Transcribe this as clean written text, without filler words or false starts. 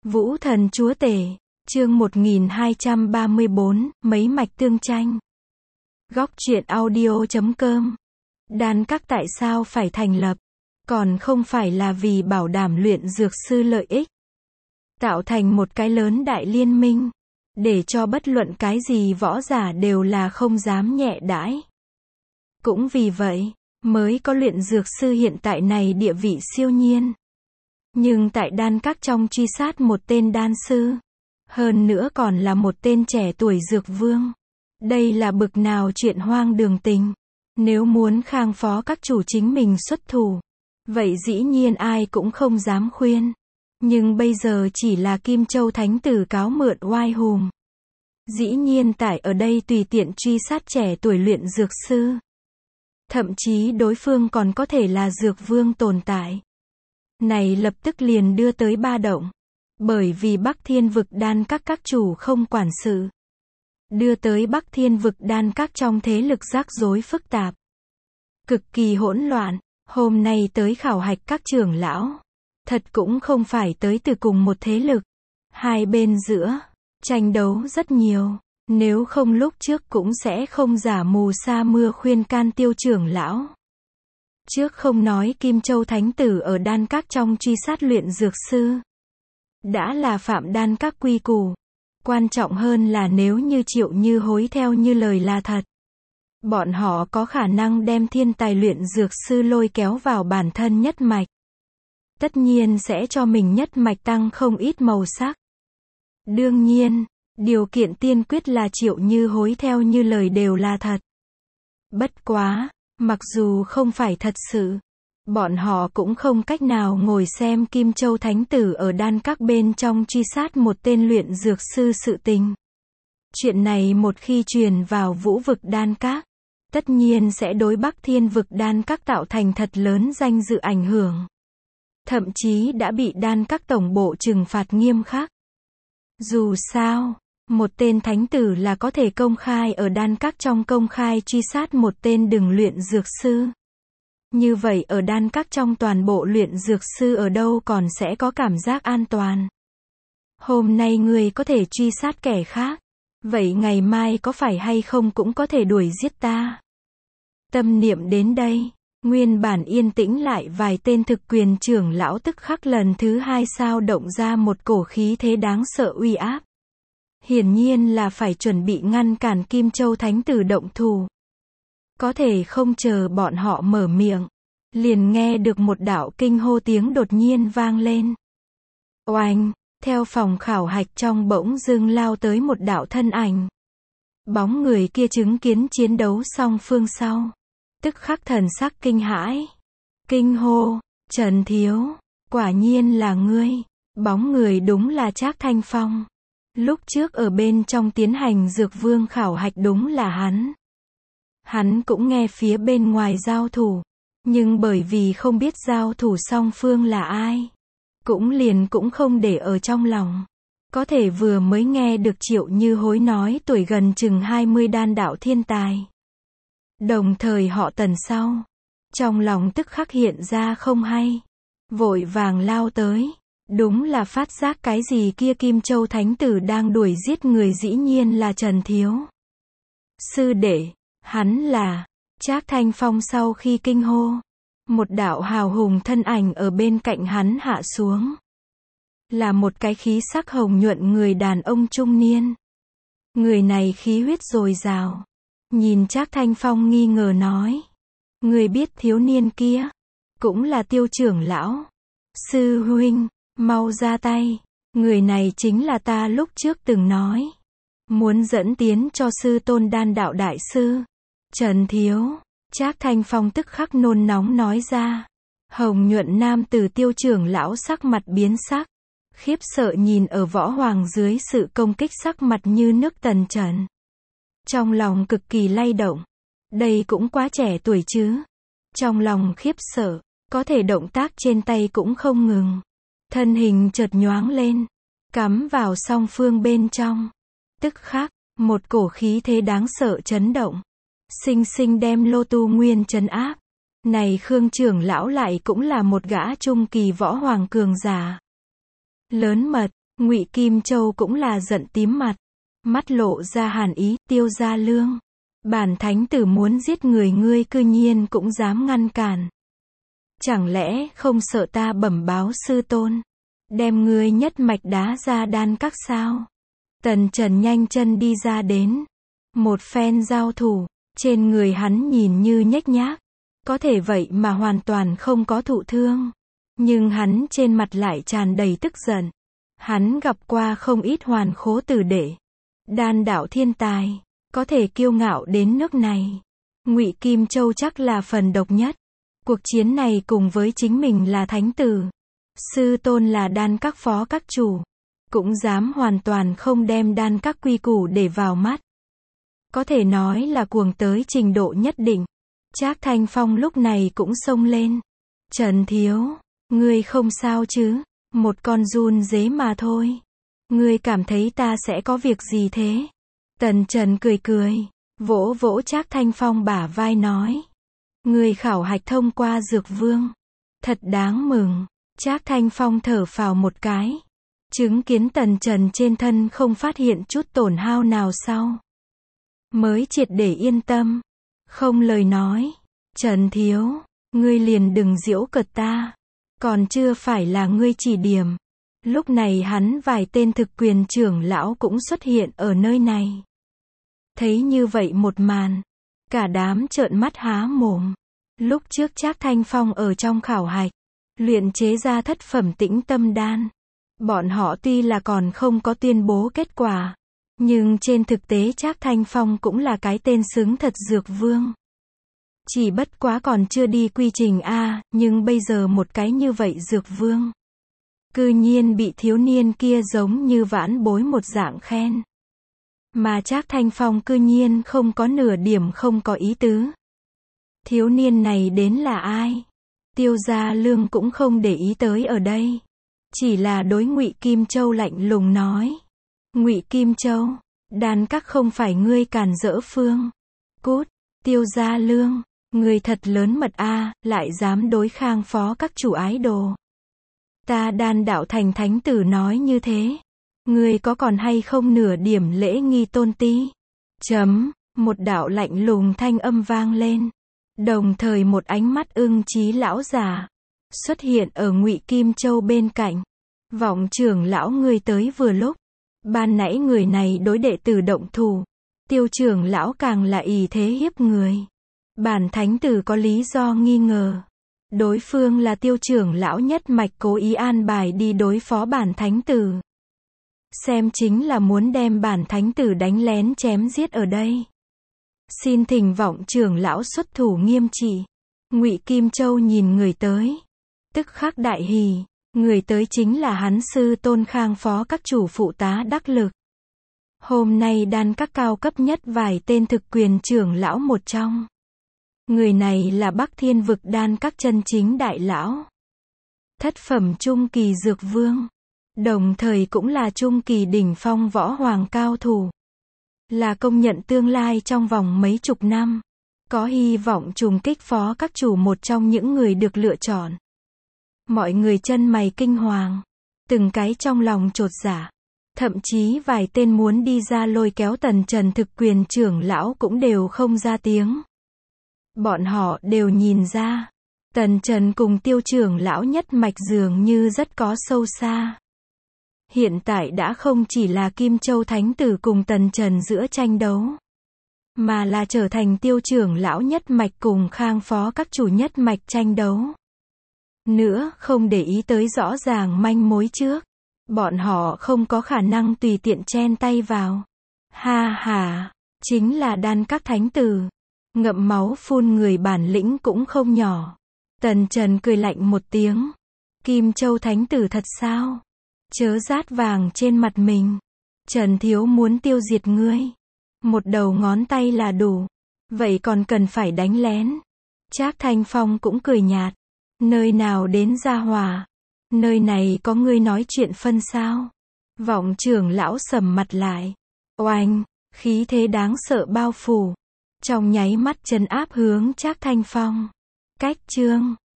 Vũ thần chúa tể, chương 1234, mấy mạch tương tranh. Góc truyện audio.com. Đan các tại sao phải thành lập? Còn không phải là vì bảo đảm luyện dược sư lợi ích. Tạo thành một cái lớn đại liên minh. Để cho bất luận cái gì võ giả đều là không dám nhẹ đãi. Cũng vì vậy, mới có luyện dược sư hiện tại này địa vị siêu nhiên. Nhưng tại đan các trong truy sát một tên đan sư. Hơn nữa còn là một tên trẻ tuổi dược vương. Đây là bực nào chuyện hoang đường tình. Nếu muốn khang phó các chủ chính mình xuất thủ. Vậy dĩ nhiên ai cũng không dám khuyên. Nhưng bây giờ chỉ là Kim Châu Thánh Tử cáo mượn oai hùng. Dĩ nhiên tại ở đây tùy tiện truy sát trẻ tuổi luyện dược sư. Thậm chí đối phương còn có thể là dược vương tồn tại. Này lập tức liền đưa tới ba động. Bởi vì Bắc Thiên vực đan các chủ không quản sự. Đưa tới Bắc Thiên vực đan các trong thế lực rắc rối phức tạp. Cực kỳ hỗn loạn. Hôm nay tới khảo hạch các trưởng lão. Thật cũng không phải tới từ cùng một thế lực. Hai bên giữa, tranh đấu rất nhiều. Nếu không lúc trước cũng sẽ không giả mù sa mưa khuyên can Tiêu trưởng lão. Trước không nói Kim Châu Thánh Tử ở đan các trong truy sát luyện dược sư. Đã là phạm đan các quy củ. Quan trọng hơn là nếu như Triệu Như Hối theo như lời là thật. Bọn họ có khả năng đem thiên tài luyện dược sư lôi kéo vào bản thân nhất mạch. Tất nhiên sẽ cho mình nhất mạch tăng không ít màu sắc. Đương nhiên, điều kiện tiên quyết là Triệu Như Hối theo như lời đều là thật. Bất quá, mặc dù không phải thật sự, bọn họ cũng không cách nào ngồi xem Kim Châu Thánh Tử ở đan các bên trong truy sát một tên luyện dược sư sự tình. Chuyện này một khi truyền vào vũ vực đan các, tất nhiên sẽ đối Bắc Thiên vực đan các tạo thành thật lớn danh dự ảnh hưởng. Thậm chí đã bị đan các tổng bộ trừng phạt nghiêm khắc. Dù sao, một tên thánh tử là có thể công khai ở đan các trong công khai truy sát một tên đừng luyện dược sư. Như vậy ở đan các trong toàn bộ luyện dược sư ở đâu còn sẽ có cảm giác an toàn. Hôm nay người có thể truy sát kẻ khác. Vậy ngày mai có phải hay không cũng có thể đuổi giết ta. Tâm niệm đến đây. Nguyên bản yên tĩnh lại vài tên thực quyền trưởng lão tức khắc lần thứ hai sao động ra một cổ khí thế đáng sợ uy áp. Hiển nhiên là phải chuẩn bị ngăn cản Kim Châu Thánh Tử động thủ. Có thể không chờ bọn họ mở miệng. Liền nghe được một đạo kinh hô tiếng đột nhiên vang lên. Oanh, theo phòng khảo hạch trong bỗng dưng lao tới một đạo thân ảnh. Bóng người kia chứng kiến chiến đấu song phương sau. Tức khắc thần sắc kinh hãi. Kinh hô, Trần Thiếu, quả nhiên là ngươi. Bóng người đúng là Trác Thanh Phong. Lúc trước ở bên trong tiến hành dược vương khảo hạch đúng là hắn. Hắn cũng nghe phía bên ngoài giao thủ. Nhưng bởi vì không biết giao thủ song phương là ai. Cũng không để ở trong lòng. Có thể vừa mới nghe được Triệu Như Hối nói tuổi gần chừng 20 đan đạo thiên tài. Đồng thời họ Tần sau. Trong lòng tức khắc hiện ra không hay. Vội vàng lao tới. Đúng là phát giác cái gì kia Kim Châu Thánh Tử đang đuổi giết người dĩ nhiên là Trần Thiếu. Sư đệ, hắn là. Trác Thanh Phong sau khi kinh hô. Một đạo hào hùng thân ảnh ở bên cạnh hắn hạ xuống. Là một cái khí sắc hồng nhuận người đàn ông trung niên. Người này khí huyết dồi dào. Nhìn Trác Thanh Phong nghi ngờ nói. Người biết thiếu niên kia. Cũng là Tiêu trưởng lão. Sư huynh, mau ra tay. Người này chính là ta lúc trước từng nói. Muốn dẫn tiến cho sư tôn đan đạo đại sư. Trần Thiếu. Trác Thanh Phong tức khắc nôn nóng nói ra. Hồng nhuận nam tử Tiêu trưởng lão sắc mặt biến sắc. Khiếp sợ nhìn ở võ hoàng dưới sự công kích sắc mặt như nước Tần Trần. Trong lòng cực kỳ lay động. Đây cũng quá trẻ tuổi chứ. Trong lòng khiếp sợ, có thể động tác trên tay cũng không ngừng. Thân hình chợt nhoáng lên, cắm vào song phương bên trong. Tức khắc, một cổ khí thế đáng sợ chấn động. Sinh sinh đem Lô Tu Nguyên trấn áp. Này Khương trưởng lão lại cũng là một gã trung kỳ võ hoàng cường giả. Lớn mật, Ngụy Kim Châu cũng là giận tím mặt, mắt lộ ra hàn ý, Tiêu Gia Lương, bản thánh tử muốn giết người ngươi cư nhiên cũng dám ngăn cản. Chẳng lẽ không sợ ta bẩm báo sư tôn, đem ngươi nhất mạch đá ra đan các sao? Tần Trần nhanh chân đi ra đến, một phen giao thủ, trên người hắn nhìn như nhếch nhác, có thể vậy mà hoàn toàn không có thụ thương, nhưng hắn trên mặt lại tràn đầy tức giận. Hắn gặp qua không ít hoàn khố tử đệ, đan đạo thiên tài, có thể kiêu ngạo đến nước này. Ngụy Kim Châu chắc là phần độc nhất. Cuộc chiến này cùng với chính mình là thánh tử, sư tôn là đan các phó các chủ, cũng dám hoàn toàn không đem đan các quy củ để vào mắt. Có thể nói là cuồng tới trình độ nhất định. Trác Thanh Phong lúc này cũng xông lên. Trần Thiếu, ngươi không sao chứ? Một con giun dế mà thôi. Ngươi cảm thấy ta sẽ có việc gì thế? Tần Trần cười cười, vỗ vỗ Trác Thanh Phong bả vai nói. Ngươi khảo hạch thông qua Dược Vương. Thật đáng mừng. Trác Thanh Phong thở phào một cái. Chứng kiến Tần Trần trên thân không phát hiện chút tổn hao nào sau, mới triệt để yên tâm. Không lời nói. Trần Thiếu, ngươi liền đừng giễu cợt ta. Còn chưa phải là ngươi chỉ điểm. Lúc này hắn vài tên thực quyền trưởng lão cũng xuất hiện ở nơi này. Thấy như vậy một màn, cả đám trợn mắt há mồm. Lúc trước Trác Thanh Phong ở trong khảo hạch, luyện chế ra thất phẩm tĩnh tâm đan. Bọn họ tuy là còn không có tuyên bố kết quả, nhưng trên thực tế Trác Thanh Phong cũng là cái tên xứng thật Dược Vương. Chỉ bất quá còn chưa đi quy trình A, nhưng bây giờ một cái như vậy Dược Vương, cư nhiên bị thiếu niên kia giống như vãn bối một dạng khen. Mà Trác Thanh Phong cư nhiên không có nửa điểm không có ý tứ. Thiếu niên này đến là ai? Tiêu Gia Lương cũng không để ý tới ở đây. Chỉ là đối Ngụy Kim Châu lạnh lùng nói. Ngụy Kim Châu, đan các không phải ngươi cản rỡ phương. Cút. Tiêu Gia Lương, ngươi thật lớn mật a, lại dám đối kháng phó các chủ ái đồ. Ta đan đạo thành thánh tử nói như thế, ngươi có còn hay không nửa điểm lễ nghi tôn ti? Một đạo lạnh lùng thanh âm vang lên. Đồng thời một ánh mắt ưng chí lão già xuất hiện ở Ngụy Kim Châu bên cạnh. Vọng trưởng lão ngươi tới vừa lúc. Ban nãy người này đối đệ tử động thủ, Tiêu trưởng lão càng là ỷ thế hiếp người. Bản thánh tử có lý do nghi ngờ. Đối phương là Tiêu trưởng lão nhất mạch cố ý an bài đi đối phó bản thánh tử. Xem chính là muốn đem bản thánh tử đánh lén chém giết ở đây. Xin thỉnh Vọng trưởng lão xuất thủ nghiêm trị. Ngụy Kim Châu nhìn người tới, tức khắc đại hỉ. Người tới chính là hắn sư tôn khang phó các chủ phụ tá đắc lực. Hôm nay đan các cao cấp nhất vài tên thực quyền trưởng lão một trong. Người này là Bắc Thiên vực đan các chân chính đại lão. Thất phẩm trung kỳ Dược Vương. Đồng thời cũng là trung kỳ đỉnh phong võ hoàng cao thủ. Là công nhận tương lai trong vòng mấy chục năm. Có hy vọng trùng kích phó các chủ một trong những người được lựa chọn. Mọi người chân mày kinh hoàng. Từng cái trong lòng chột dạ. Thậm chí vài tên muốn đi ra lôi kéo Tần Trần thực quyền trưởng lão cũng đều không ra tiếng. Bọn họ đều nhìn ra. Tần Trần cùng Tiêu trưởng lão nhất mạch dường như rất có sâu xa. Hiện tại đã không chỉ là Kim Châu Thánh Tử cùng Tần Trần giữa tranh đấu, mà là trở thành Tiêu trưởng lão nhất mạch cùng khang phó các chủ nhất mạch tranh đấu. Nữa không để ý tới rõ ràng manh mối trước. Bọn họ không có khả năng tùy tiện chen tay vào. Ha ha, chính là đan các thánh tử. Ngậm máu phun người bản lĩnh cũng không nhỏ. Tần Trần cười lạnh một tiếng. Kim Châu thánh tử thật sao? Chớ rát vàng trên mặt mình. Trần Thiếu muốn tiêu diệt ngươi. Một đầu ngón tay là đủ. Vậy còn cần phải đánh lén. Trác Thanh Phong cũng cười nhạt. Nơi nào đến gia hòa? Nơi này có ngươi nói chuyện phân sao? Vọng trưởng lão sầm mặt lại. Oanh, khí thế đáng sợ bao phủ. Trong nháy mắt trấn áp hướng Trác Thanh Phong. Cách chương